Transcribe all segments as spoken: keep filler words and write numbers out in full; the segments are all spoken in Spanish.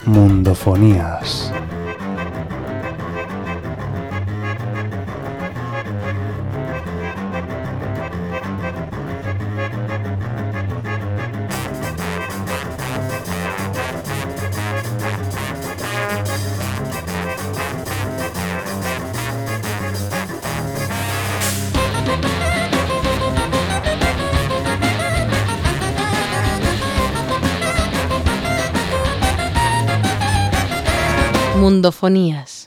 Mundofonías. Mundofonías.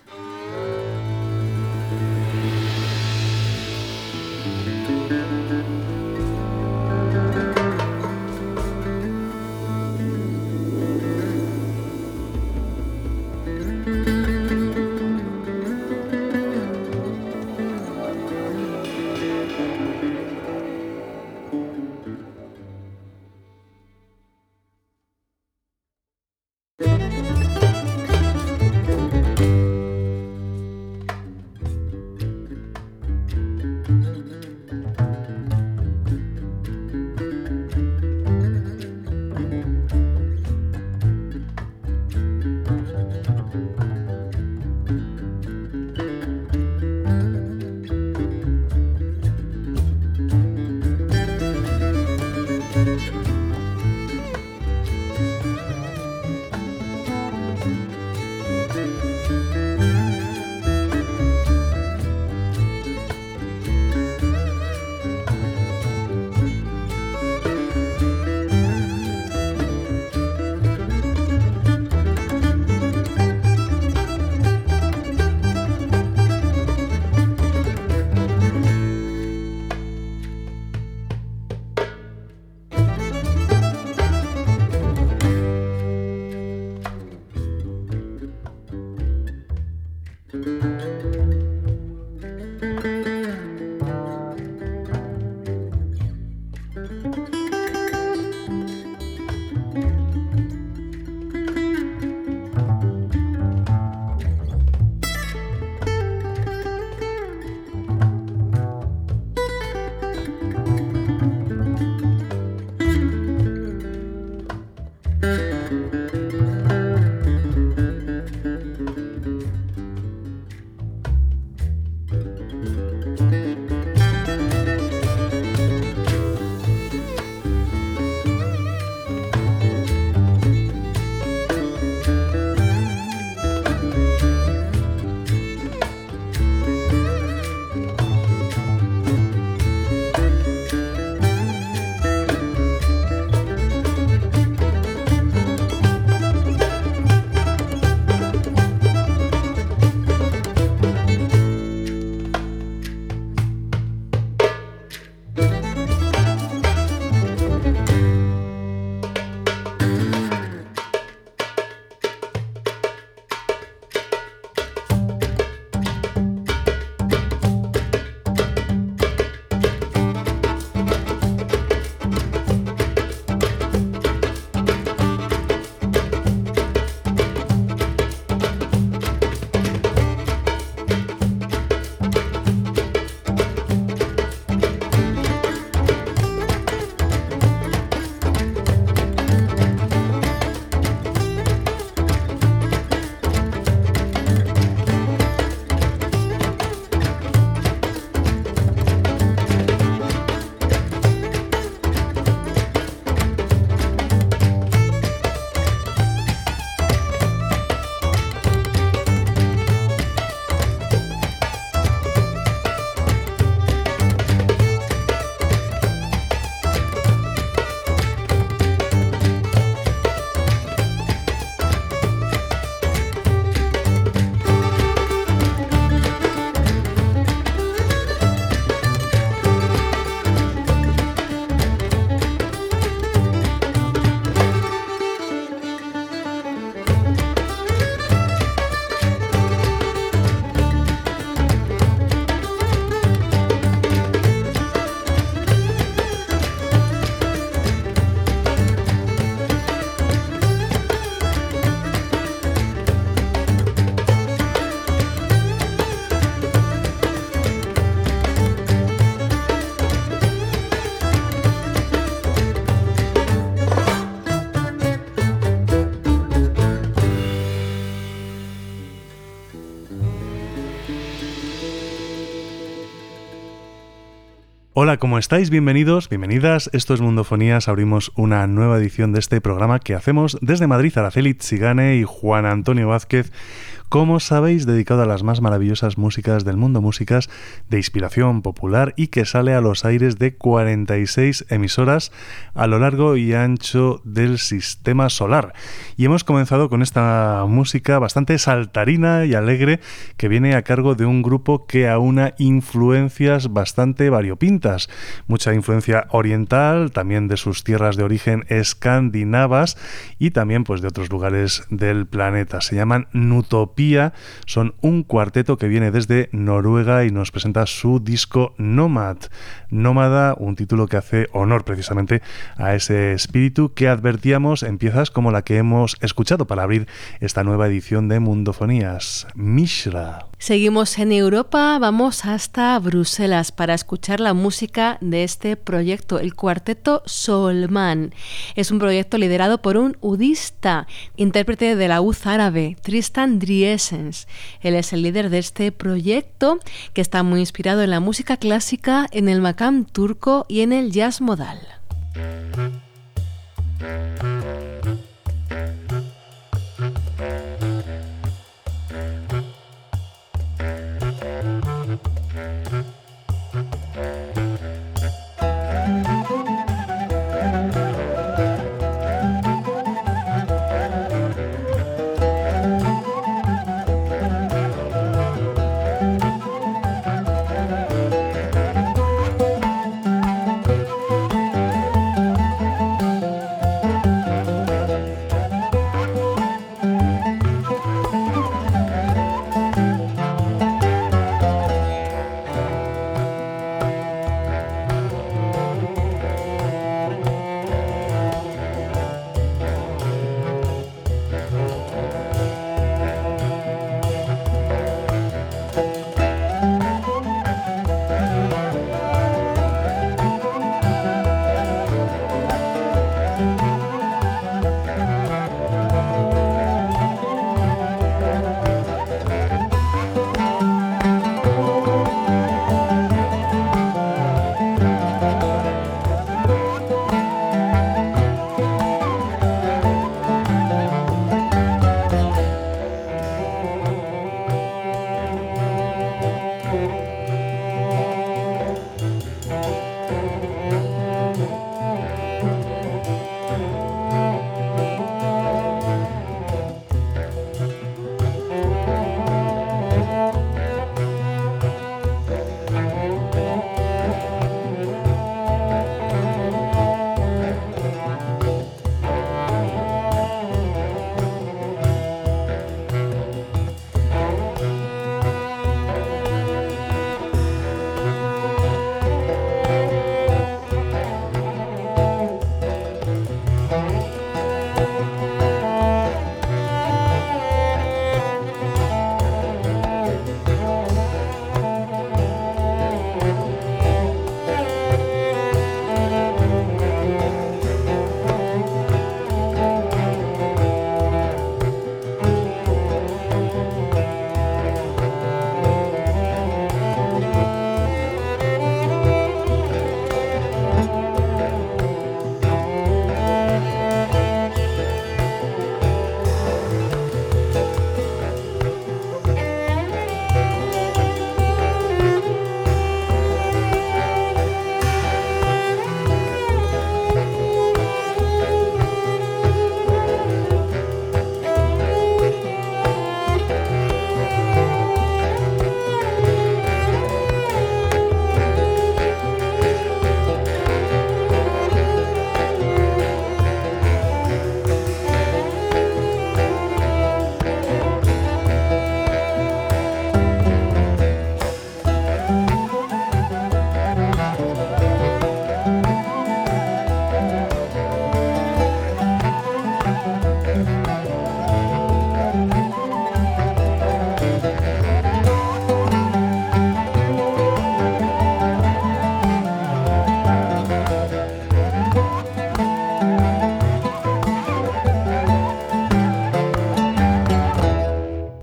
Hola, ¿cómo estáis? Bienvenidos, bienvenidas. Esto es Mundofonías. Abrimos una nueva edición de este programa que hacemos desde Madrid. Araceli Tsigane y Juan Antonio Vázquez, como sabéis, dedicado a las más maravillosas músicas del mundo, músicas de inspiración popular y que sale a los aires de cuarenta y seis emisoras a lo largo y ancho del sistema solar. Y hemos comenzado con esta música bastante saltarina y alegre que viene a cargo de un grupo que aúna influencias bastante variopintas. Mucha influencia oriental, también de sus tierras de origen escandinavas y también pues de otros lugares del planeta. Se llaman Nutopía. Son un cuarteto que viene desde Noruega y nos presenta su disco Nomad. Nómada, un título que hace honor precisamente a ese espíritu que advertíamos en piezas como la que hemos escuchado para abrir esta nueva edición de Mundofonías, Mishra. Seguimos en Europa, vamos hasta Bruselas para escuchar la música de este proyecto, el cuarteto Solman. Es un proyecto liderado por un udista, intérprete de la uz árabe, Tristan Driessens. Él es el líder de este proyecto que está muy inspirado en la música clásica, en el makam turco y en el jazz modal.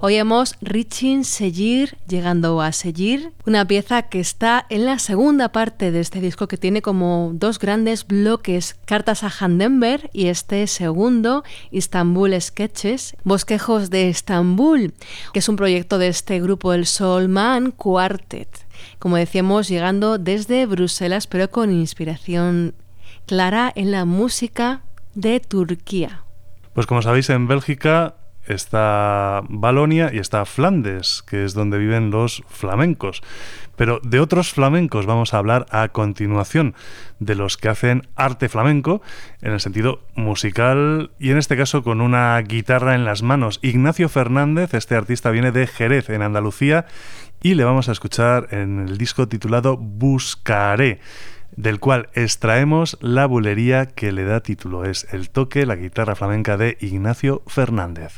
Oíamos Reaching Seguir, llegando a seguir, una pieza que está en la segunda parte de este disco que tiene como dos grandes bloques, Cartas a Handenberg y este segundo, Istanbul Sketches, Bosquejos de Estambul, que es un proyecto de este grupo, el Soul Man Quartet. Como decíamos, llegando desde Bruselas, pero con inspiración clara en la música de Turquía. Pues como sabéis, en Bélgica está Valonia y está Flandes, que es donde viven los flamencos. Pero de otros flamencos vamos a hablar a continuación, de los que hacen arte flamenco en el sentido musical y en este caso con una guitarra en las manos. Ignacio Fernández, este artista viene de Jerez, en Andalucía, y le vamos a escuchar en el disco titulado Buscaré, del cual extraemos la bulería que le da título. Es El toque, la guitarra flamenca de Ignacio Fernández.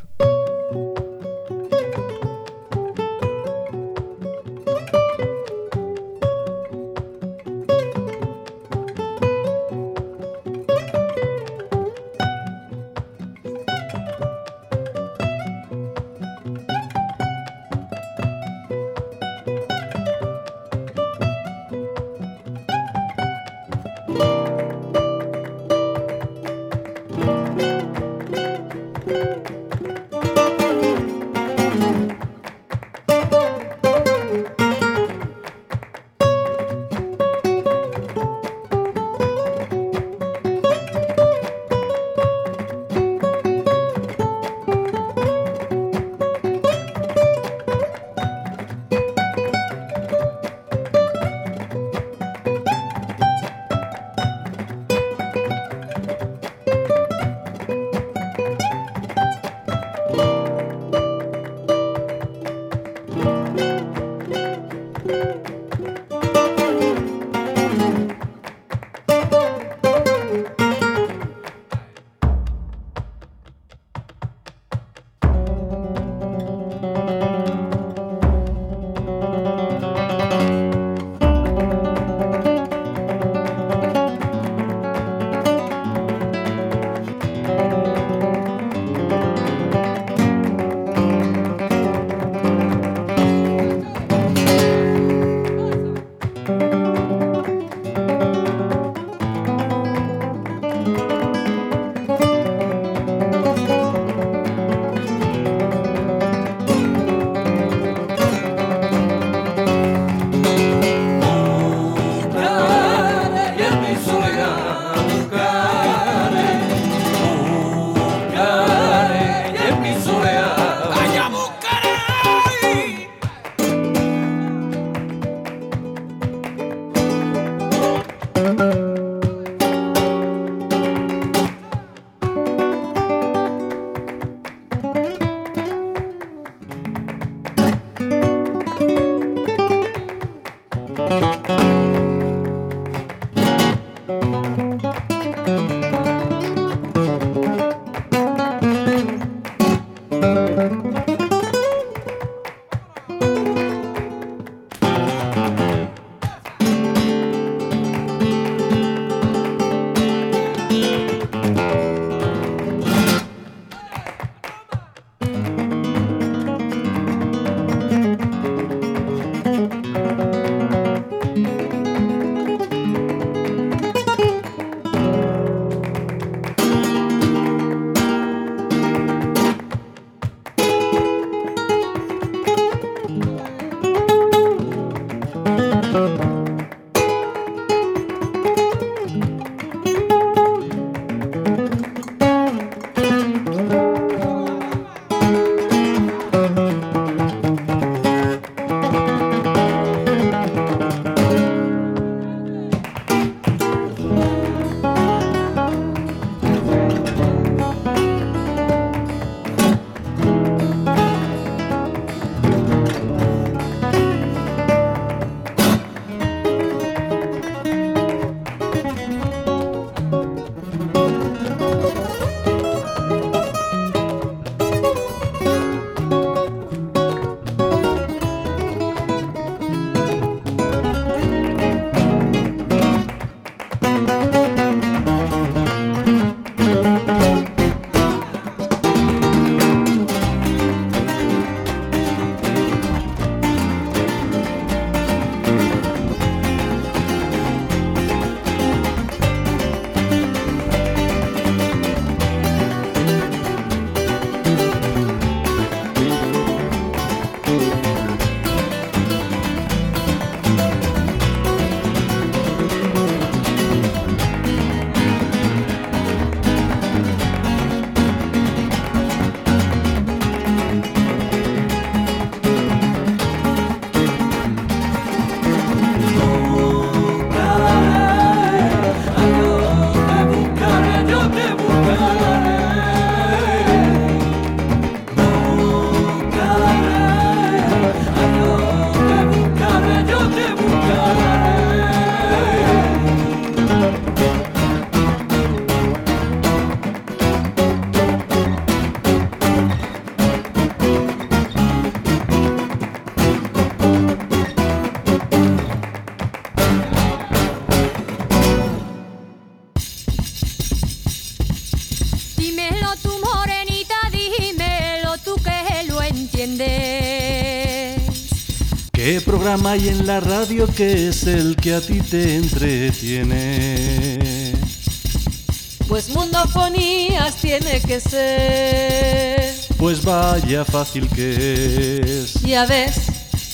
¿Qué programa hay en la radio que es el que a ti te entretiene? Pues Mundofonías tiene que ser. Pues vaya fácil que es. Ya ves.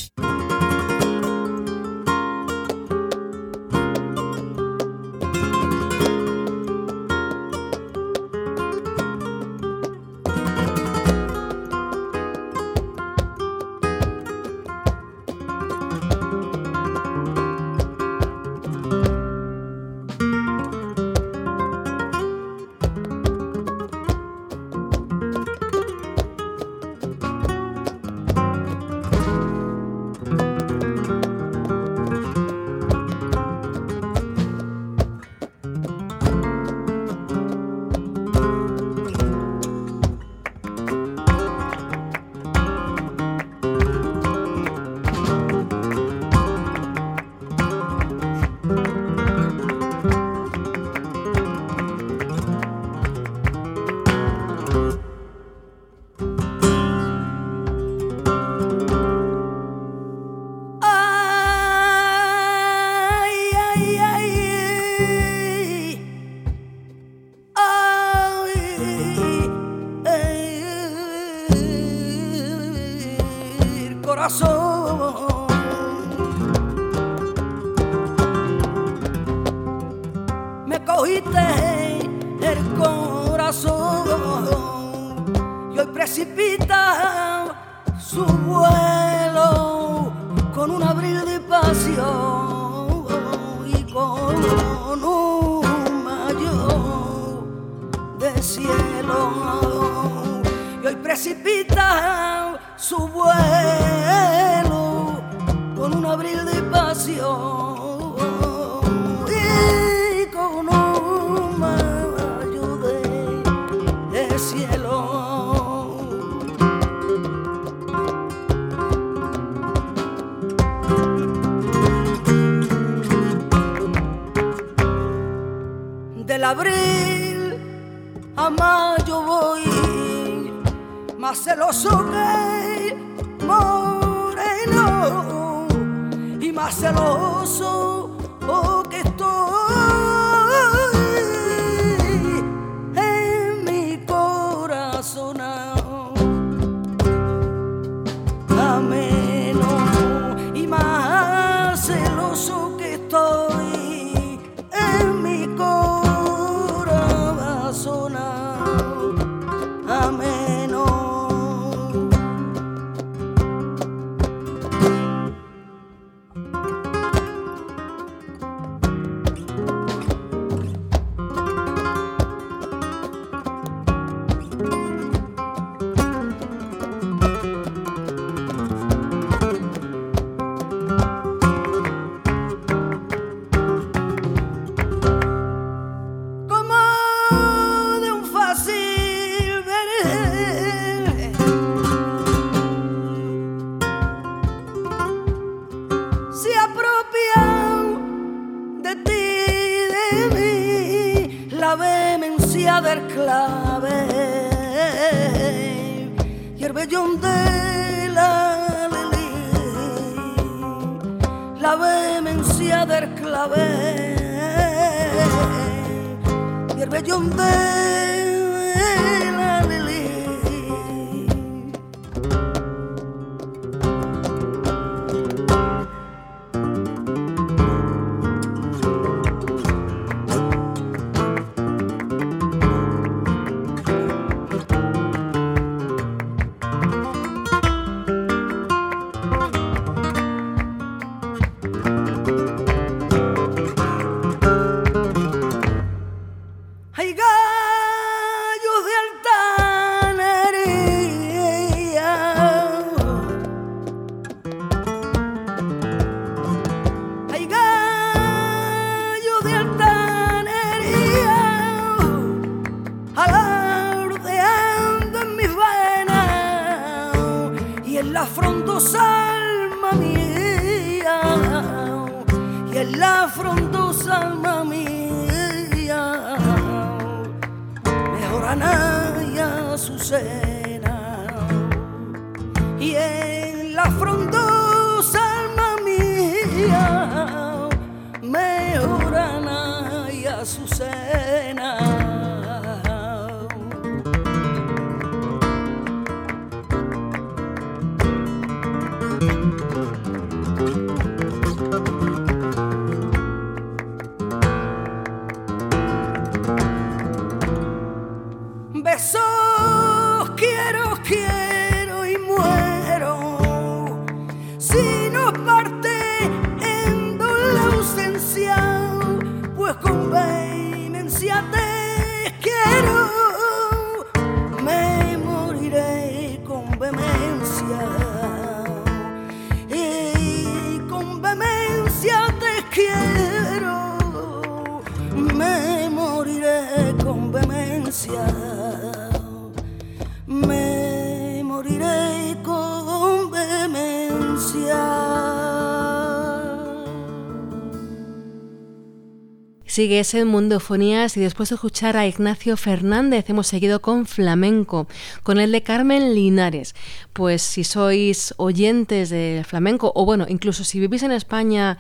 Del abril a mayo voy, más celoso que moreno y más celoso oh, que estoy en mi corazón ameno y más celoso que estoy en mi corazón ameno. Del clave y el vellón de la lili, la vehemencia del clave y el vellón de la lili. La frondosa alma mía, y en la frondosa alma mía, mejor Anaya Azucena, y en la frondosa alma demencia. Me moriré con vehemencia. Sigues en Mundofonías y después de escuchar a Ignacio Fernández hemos seguido con flamenco, con el de Carmen Linares. Pues si sois oyentes de flamenco, o bueno, incluso si vivís en España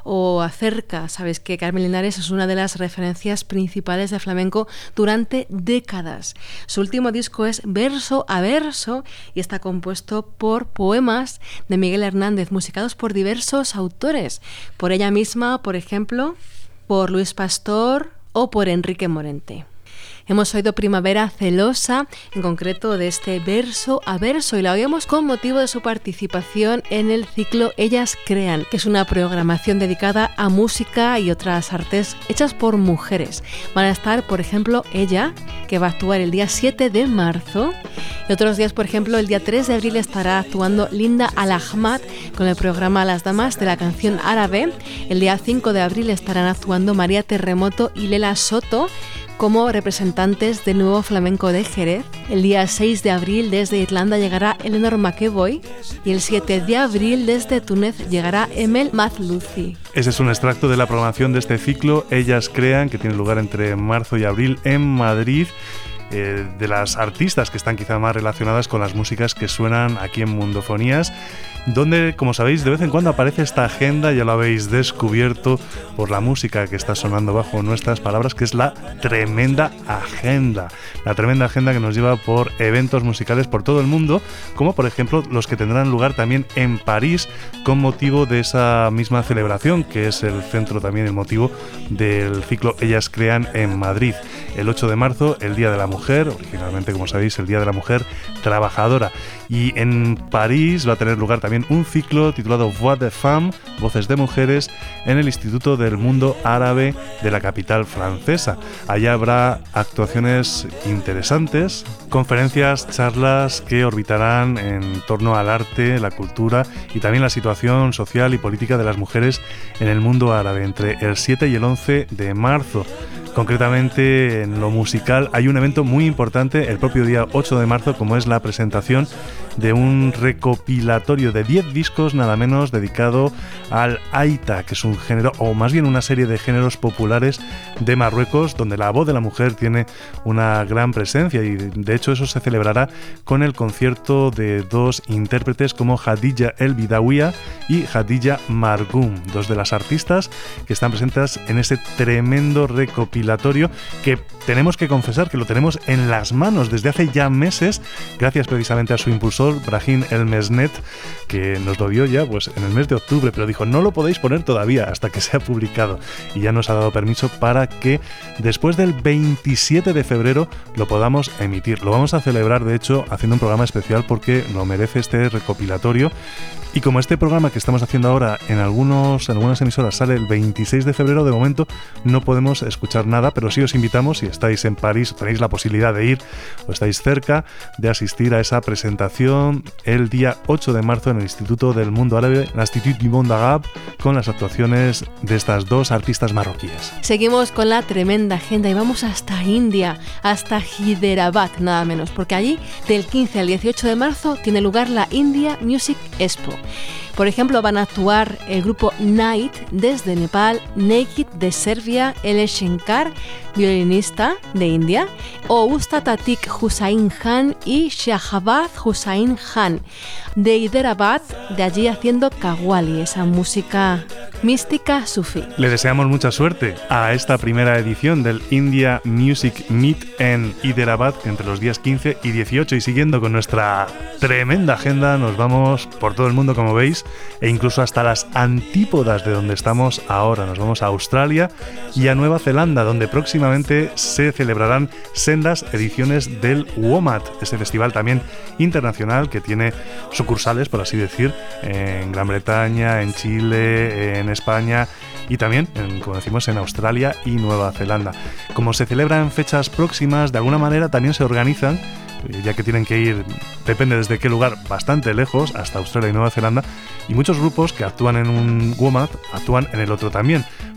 o cerca, sabéis que Carmen Linares es una de las referencias principales de flamenco durante décadas. Su último disco es Verso a Verso y está compuesto por poemas de Miguel Hernández, musicados por diversos autores, por ella misma, por ejemplo, por Luis Pastor o por Enrique Morente. Hemos oído Primavera Celosa, en concreto de este Verso a Verso, y la oímos con motivo de su participación en el ciclo Ellas Crean, que es una programación dedicada a música y otras artes hechas por mujeres. Van a estar, por ejemplo, ella, que va a actuar el día siete de marzo, y otros días, por ejemplo, el día tres de abril estará actuando Linda Al-Ahmad con el programa Las Damas de la Canción Árabe. El día cinco de abril estarán actuando María Terremoto y Lela Soto como representantes del Nuevo Flamenco de Jerez. El día seis de abril desde Irlanda llegará Eleanor McEvoy y el siete de abril desde Túnez llegará Emel Mazluzi. Ese es un extracto de la programación de este ciclo Ellas Crean, que tiene lugar entre marzo y abril en Madrid. Eh, de las artistas que están quizá más relacionadas con las músicas que suenan aquí en Mundofonías, donde, como sabéis, de vez en cuando aparece esta agenda, ya lo habéis descubierto por la música que está sonando bajo nuestras palabras, que es la tremenda agenda. La tremenda agenda que nos lleva por eventos musicales por todo el mundo, como por ejemplo los que tendrán lugar también en París con motivo de esa misma celebración, que es el centro también, el motivo del ciclo Ellas Crean en Madrid. El ocho de marzo, el Día de la Mujer, originalmente, como sabéis, el Día de la Mujer Trabajadora. Y en París va a tener lugar también un ciclo titulado Voix de Femmes, Voces de Mujeres, en el Instituto del Mundo Árabe de la capital francesa. Allá habrá actuaciones interesantes, conferencias, charlas que orbitarán en torno al arte, la cultura y también la situación social y política de las mujeres en el mundo árabe entre el siete y el once de marzo. Concretamente, en lo musical hay un evento muy importante el propio día ocho de marzo, como es la presentación de un recopilatorio de diez discos nada menos dedicado al Aita, que es un género, o más bien una serie de géneros populares de Marruecos, donde la voz de la mujer tiene una gran presencia, y de hecho eso se celebrará con el concierto de dos intérpretes como Hadija El Bidawiya y Hadija Margoum, dos de las artistas que están presentes en ese tremendo recopilatorio que tenemos que confesar que lo tenemos en las manos desde hace ya meses, gracias precisamente a su impulsor Brahim El Mesnet, que nos lo dio ya pues en el mes de octubre, pero dijo no lo podéis poner todavía hasta que sea publicado, y ya nos ha dado permiso para que después del veintisiete de febrero lo podamos emitir. Lo vamos a celebrar, de hecho, haciendo un programa especial porque lo merece este recopilatorio. Y como este programa que estamos haciendo ahora en, algunos, en algunas emisoras sale el veintiséis de febrero, de momento no podemos escuchar nada, pero sí os invitamos, si estáis en París, tenéis la posibilidad de ir o estáis cerca, de asistir a esa presentación el día ocho de marzo en el Instituto del Mundo Árabe, l'Institut du Monde Arabe, con las actuaciones de estas dos artistas marroquíes. Seguimos con la tremenda agenda y vamos hasta India, hasta Hyderabad, nada menos, porque allí del quince al dieciocho de marzo tiene lugar la India Music Expo. Por ejemplo, van a actuar el grupo Night desde Nepal, Naked de Serbia, L. Shankar, violinista de India, o Ustad Atik Hussain Khan y Shahbaz Hussain Khan de Hyderabad, de allí haciendo Qawwali, esa música mística sufí. Le deseamos mucha suerte a esta primera edición del India Music Meet en Hyderabad entre los días quince y dieciocho, y siguiendo con nuestra tremenda agenda nos vamos por todo el mundo, como veis, e incluso hasta las antípodas de donde estamos ahora. Nos vamos a Australia y a Nueva Zelanda, donde próximamente se celebrarán sendas ediciones del WOMAD, este festival también internacional que tiene sucursales, por así decir, en Gran Bretaña, en Chile, en España y también, en, como decimos, en Australia y Nueva Zelanda. Como se celebra en fechas próximas, de alguna manera también se organizan, ya que tienen que ir, depende desde qué lugar, bastante lejos, hasta Australia y Nueva Zelanda, y muchos grupos que actúan en un WOMAD actúan en el otro también.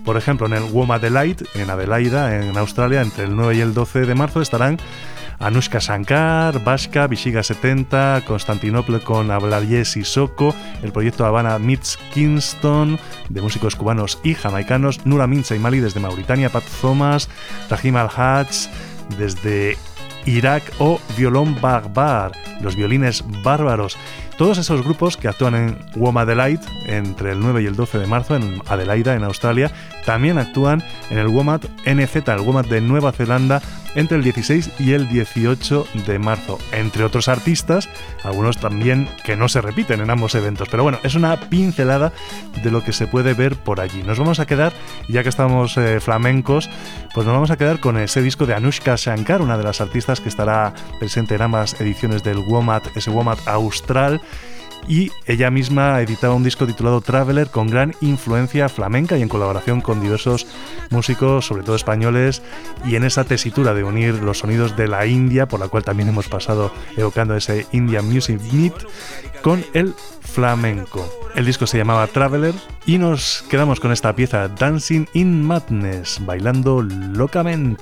Por ejemplo, en el WOMAD Adelaide, en Adelaida, en Australia, entre el nueve y el doce de marzo estarán Anushka Shankar, Bashka, Vishiga setenta, Constantinople con Ablaye Sissoko, el proyecto Habana Meets Kingston, de músicos cubanos y jamaicanos, Nura Mincha y Mali desde Mauritania, Pat Thomas, Rahim Al-Hajj desde Irak o Violón Barbar, los violines bárbaros. Todos esos grupos que actúan en WOMAD Adelaide entre el nueve y el doce de marzo en Adelaida, en Australia, también actúan en el WOMAD N Z, el WOMAD de Nueva Zelanda, entre el dieciséis y el dieciocho de marzo, entre otros artistas, algunos también que no se repiten en ambos eventos. Pero bueno, es una pincelada de lo que se puede ver por allí. Nos vamos a quedar, ya que estamos eh, flamencos, pues nos vamos a quedar con ese disco de Anushka Shankar, una de las artistas que estará presente en ambas ediciones del WOMAD, ese WOMAD austral. Y ella misma ha editado un disco titulado Traveler con gran influencia flamenca y en colaboración con diversos músicos, sobre todo españoles, y en esa tesitura de unir los sonidos de la India, por la cual también hemos pasado evocando ese Indian Music Meet, con el flamenco. El disco se llamaba Traveler y nos quedamos con esta pieza Dancing in Madness, bailando locamente.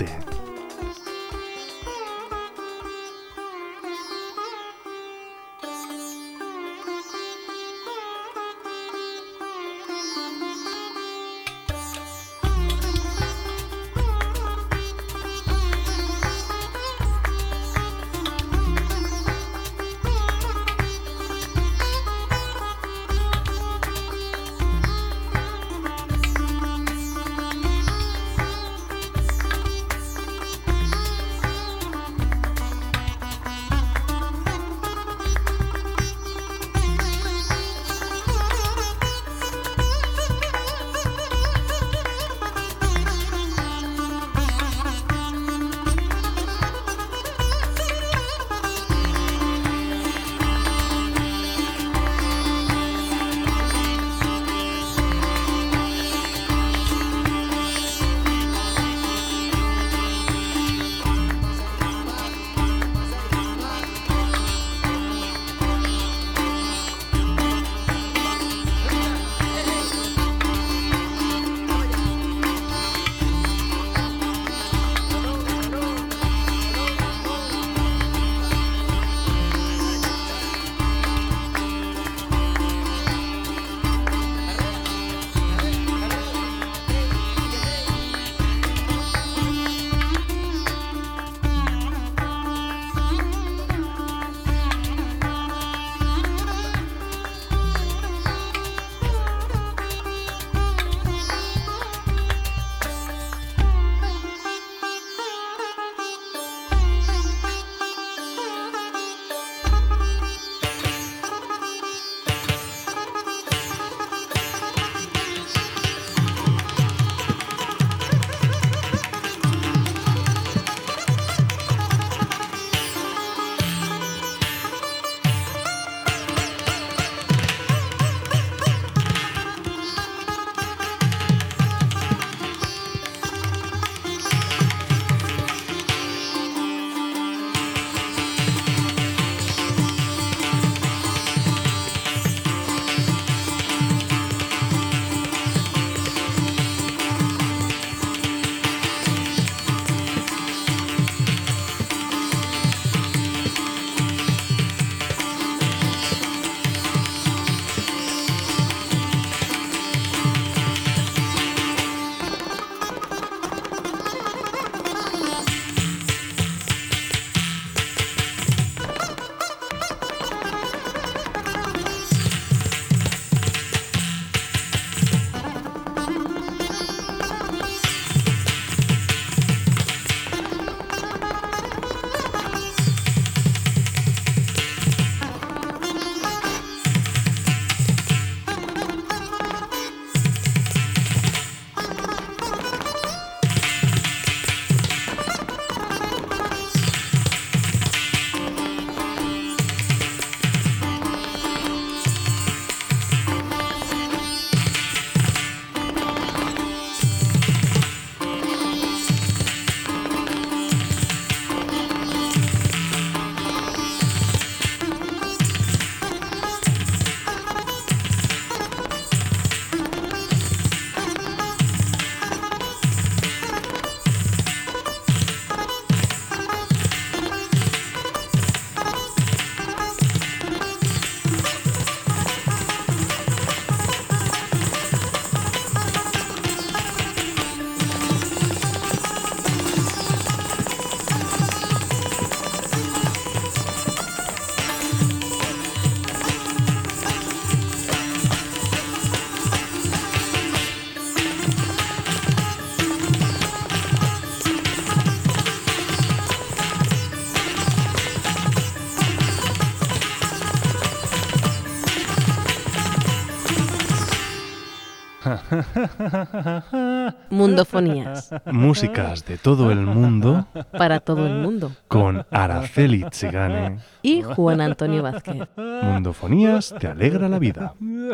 Mundofonías. Músicas de todo el mundo. Para todo el mundo. Con Araceli Tsigane. Y Juan Antonio Vázquez. Mundofonías te alegra la vida.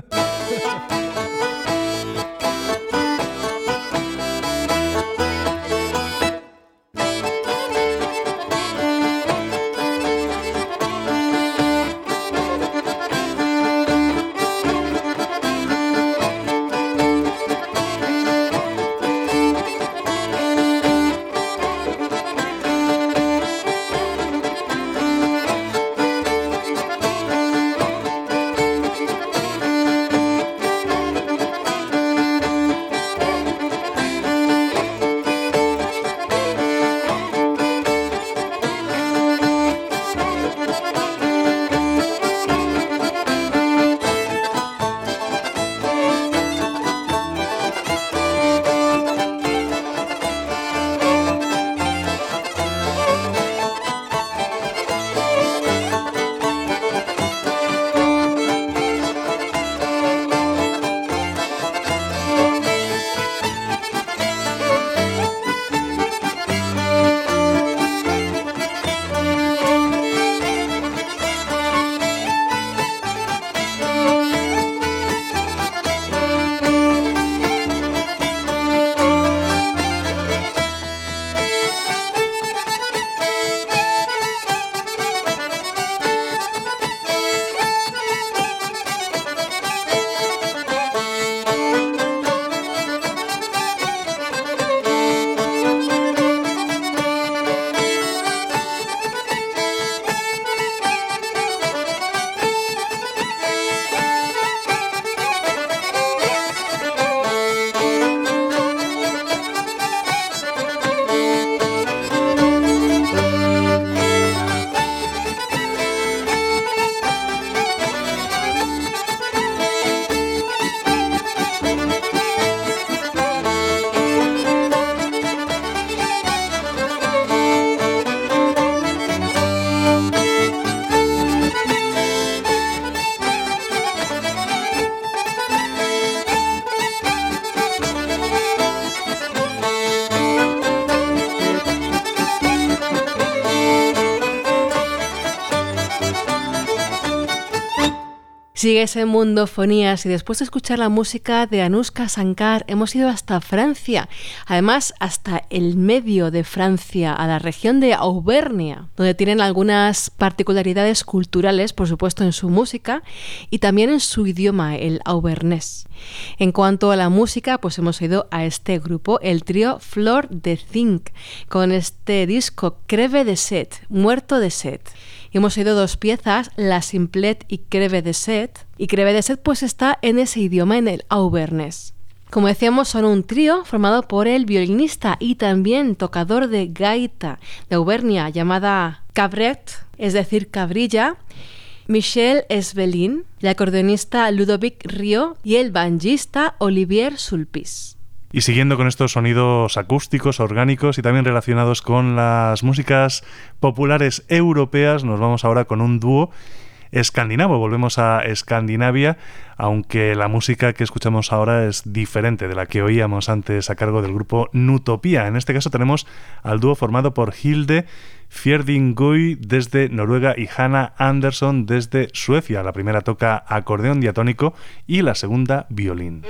Sigues en Mundofonías y después de escuchar la música de Anushka Shankar hemos ido hasta Francia, además hasta el medio de Francia, a la región de Auvernia, donde tienen algunas particularidades culturales, por supuesto en su música y también en su idioma, el auvernés. En cuanto a la música, pues hemos ido a este grupo, el trío Flor de Zinc, con este disco Creve de Set, Muerto de Sed. Y hemos oído dos piezas, La Simplet y Creve de Sed. Y Creve de Sed pues está en ese idioma, en el auvernés. Como decíamos, son un trío formado por el violinista y también tocador de gaita de Auvernia llamada Cabret, es decir, cabrilla, Michel Esvelin, el acordeonista Ludovic Rio y el banjista Olivier Sulpice. Y siguiendo con estos sonidos acústicos, orgánicos y también relacionados con las músicas populares europeas, nos vamos ahora con un dúo escandinavo. Volvemos a Escandinavia, aunque la música que escuchamos ahora es diferente de la que oíamos antes a cargo del grupo Nutopia. En este caso tenemos al dúo formado por Hilde Fjerdingøy desde Noruega y Hanna Andersson desde Suecia. La primera toca acordeón diatónico y la segunda violín.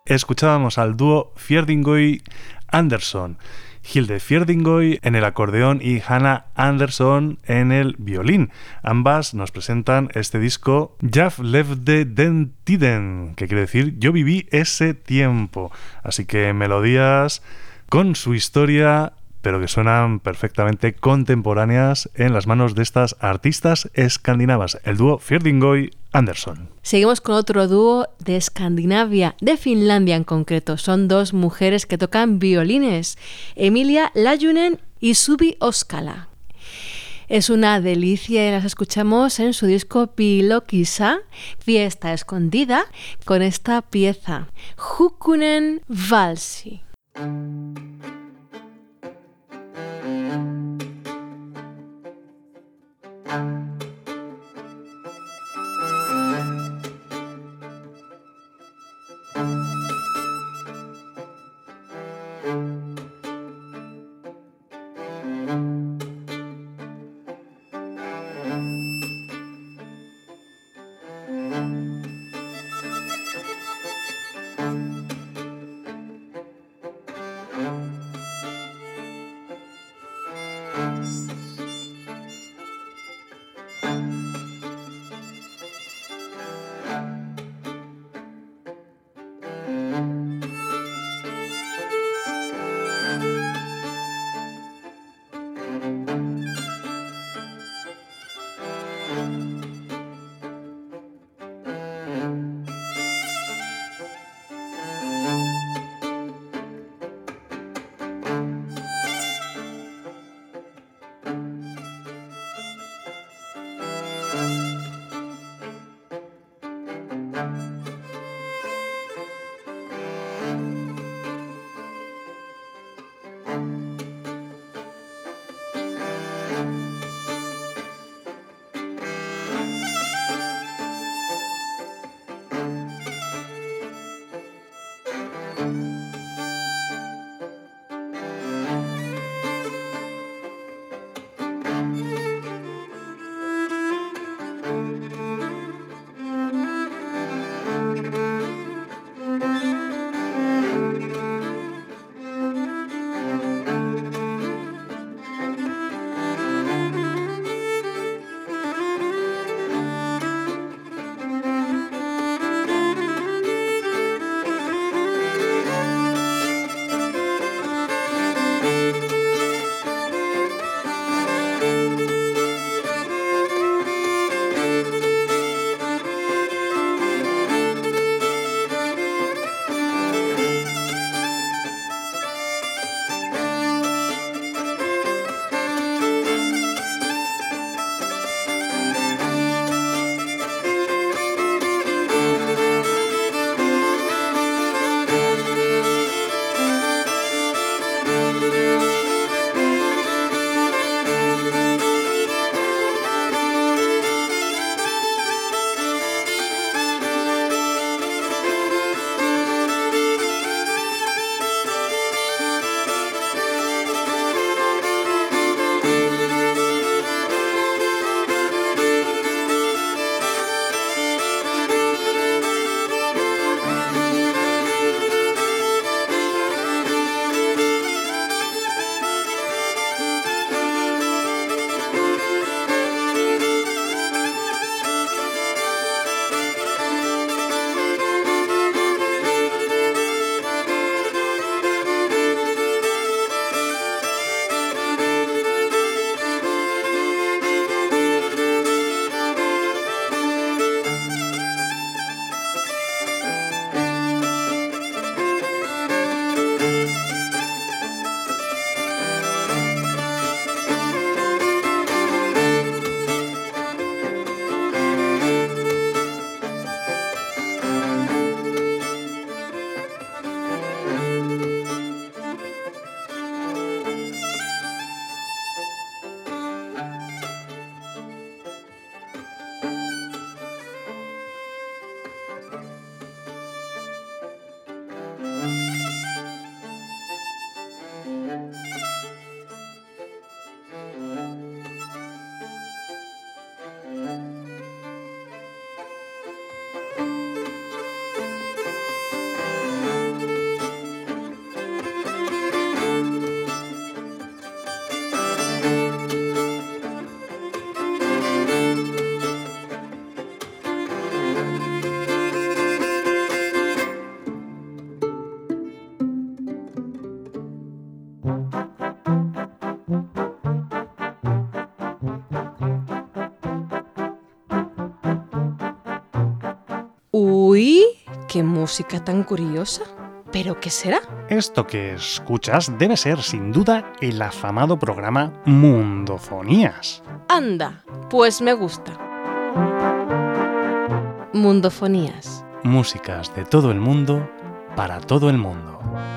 escuchábamos al dúo Fjerdingøy Andersson. Hilde Fjerdingøy en el acordeón y Hannah Andersson en el violín. Ambas nos presentan este disco Jag levde den tiden, que quiere decir yo viví ese tiempo. Así que melodías con su historia, pero que suenan perfectamente contemporáneas en las manos de estas artistas escandinavas, el dúo Fjerdingøy Andersson. Seguimos con otro dúo de Escandinavia, de Finlandia en concreto. Son dos mujeres que tocan violines, Emilia Lajunen y Suvi Oskala. Es una delicia y las escuchamos en su disco Pilokisa, Fiesta Escondida, con esta pieza, Hukkunen Valsi. Uy, qué música tan curiosa. ¿Pero qué será? Esto que escuchas debe ser, sin duda, el afamado programa Mundofonías. Anda, pues me gusta. Mundofonías. Músicas de todo el mundo, para todo el mundo.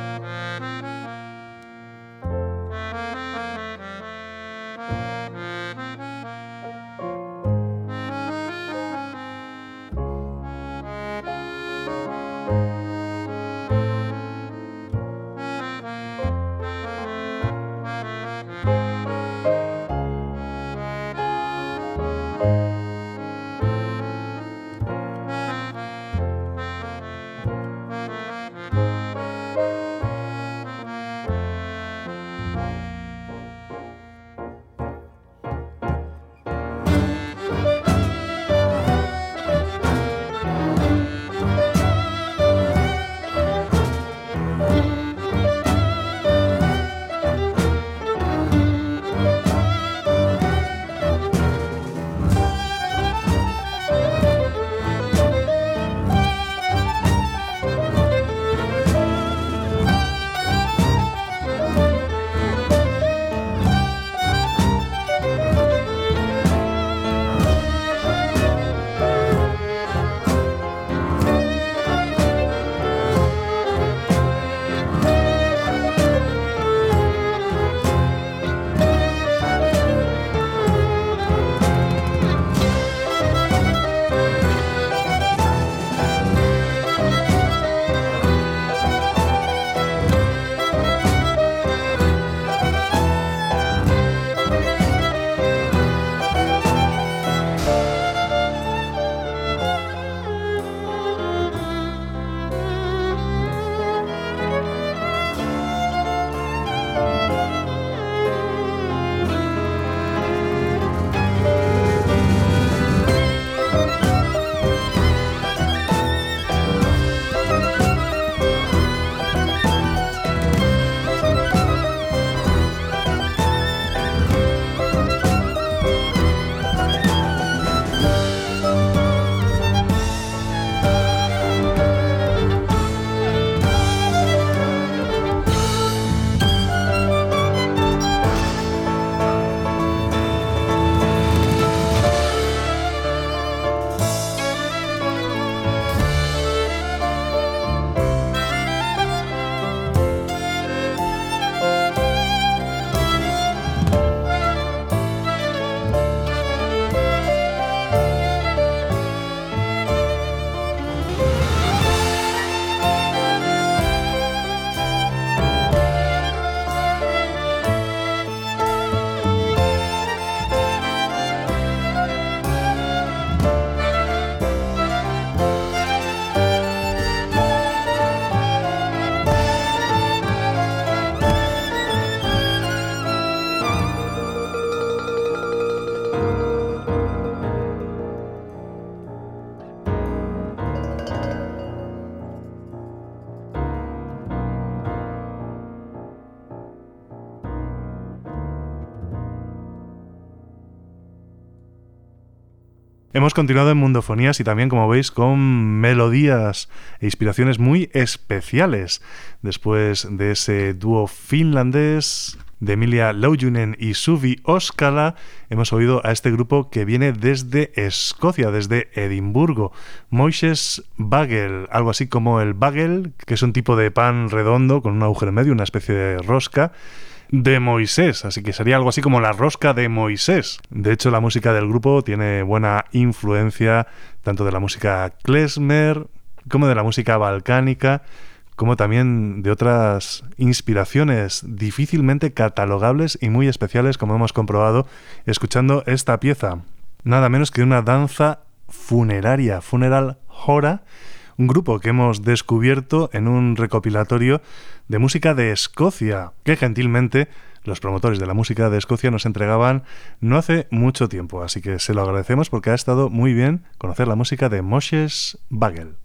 Hemos continuado en Mundofonías y también, como veis, con melodías e inspiraciones muy especiales. Después de ese dúo finlandés de Emilia Loujunen y Suvi Oskala, hemos oído a este grupo que viene desde Escocia, desde Edimburgo, Moisés Bagel, algo así como el bagel, que es un tipo de pan redondo con un agujero en medio, una especie de rosca de Moisés, así que sería algo así como la rosca de Moisés. De hecho, la música del grupo tiene buena influencia tanto de la música klezmer como de la música balcánica, como también de otras inspiraciones difícilmente catalogables y muy especiales, como hemos comprobado escuchando esta pieza. Nada menos que una danza funeraria, Funeral Hora, un grupo que hemos descubierto en un recopilatorio de música de Escocia, que gentilmente los promotores de la música de Escocia nos entregaban no hace mucho tiempo, así que se lo agradecemos porque ha estado muy bien conocer la música de Moisés Bagel.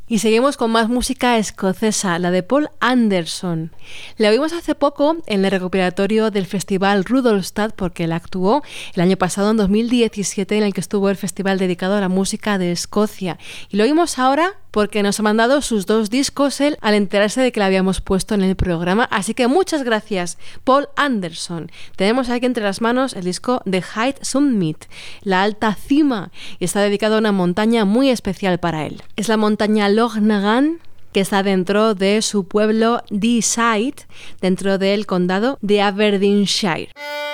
Y seguimos con más música escocesa, la de Paul Anderson. La oímos hace poco en el recopilatorio del festival Rudolstadt porque él actuó el año pasado, en dos mil diecisiete, en el que estuvo el festival dedicado a la música de Escocia. Y lo oímos ahora porque nos ha mandado sus dos discos él al enterarse de que la habíamos puesto en el programa. Así que muchas gracias, Paul Anderson. Tenemos aquí entre las manos el disco The Height Summit, la alta cima, y está dedicado a una montaña muy especial para él. Es la montaña Loch Nagan, que está dentro de su pueblo Deeside, dentro del condado de Aberdeenshire.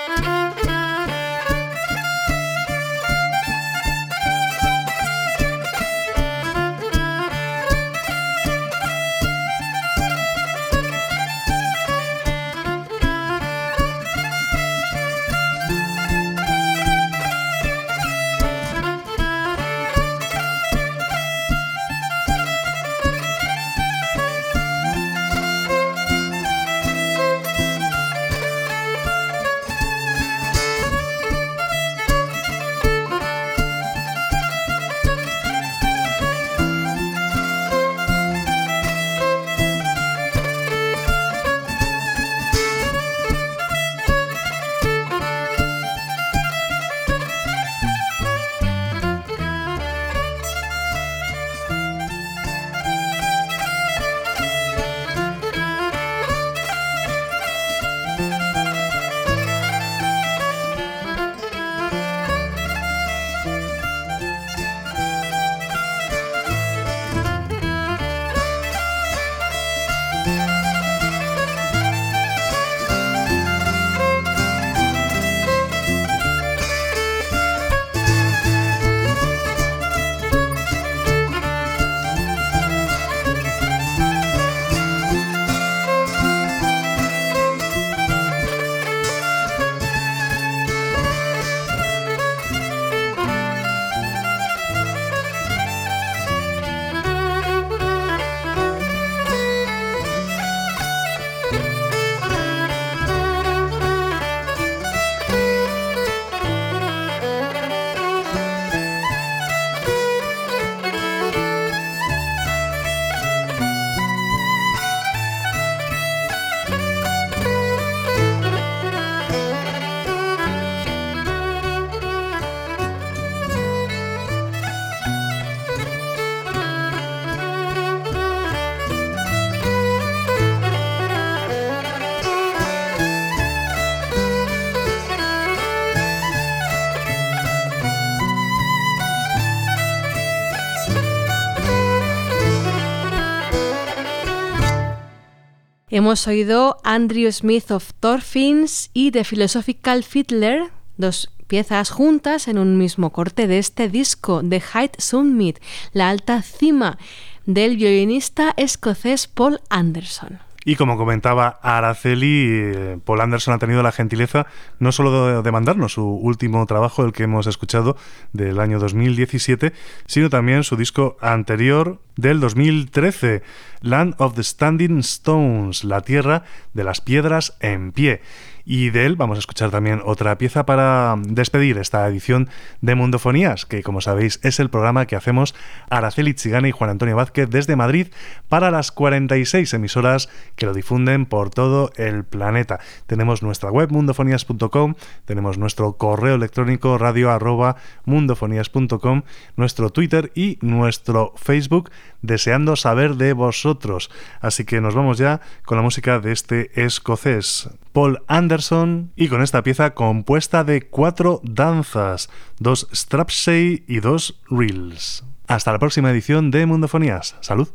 Hemos oído Andrew Smith of Thorfins y The Philosophical Fiddler, dos piezas juntas en un mismo corte de este disco, The Height Summit, la alta cima, del violinista escocés Paul Anderson. Y como comentaba Araceli, Paul Anderson ha tenido la gentileza no solo de, de mandarnos su último trabajo, el que hemos escuchado, del año dos mil diecisiete, sino también su disco anterior del dos mil trece, Land of the Standing Stones, la tierra de las piedras en pie. Y de él vamos a escuchar también otra pieza para despedir esta edición de Mundofonías, que como sabéis es el programa que hacemos Araceli Tsigane y Juan Antonio Vázquez desde Madrid para las cuarenta y seis emisoras que lo difunden por todo el planeta. Tenemos nuestra web mundofonías punto com, tenemos nuestro correo electrónico radio arroba mundofonías punto com, nuestro Twitter y nuestro Facebook, deseando saber de vosotros. Así que nos vamos ya con la música de este escocés, Paul Anderson, y con esta pieza compuesta de cuatro danzas, dos strapshay y dos reels. Hasta la próxima edición de Mundofonías. ¡Salud!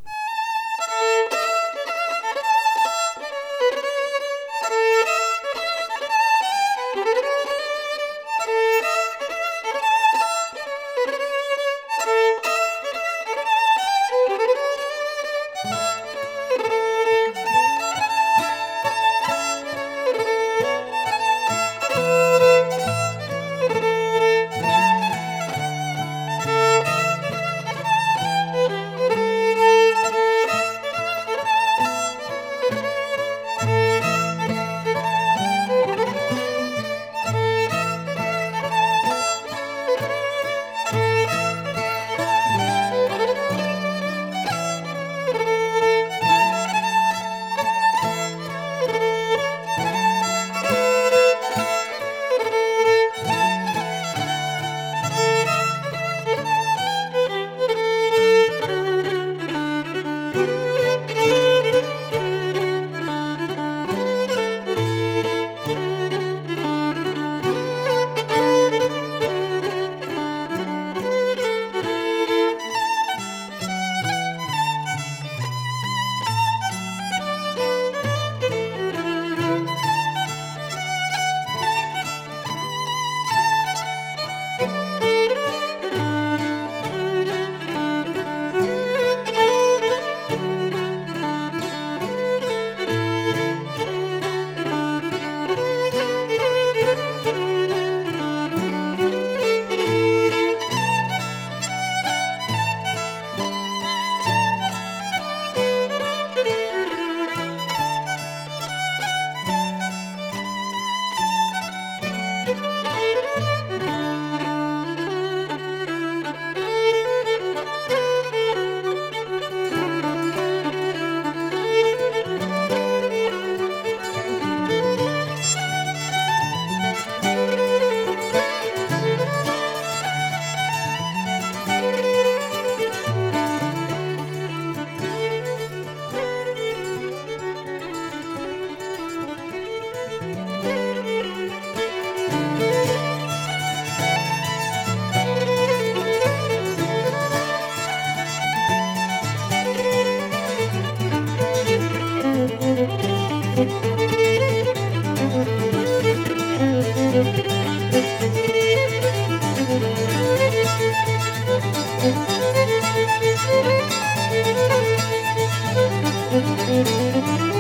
Thank you.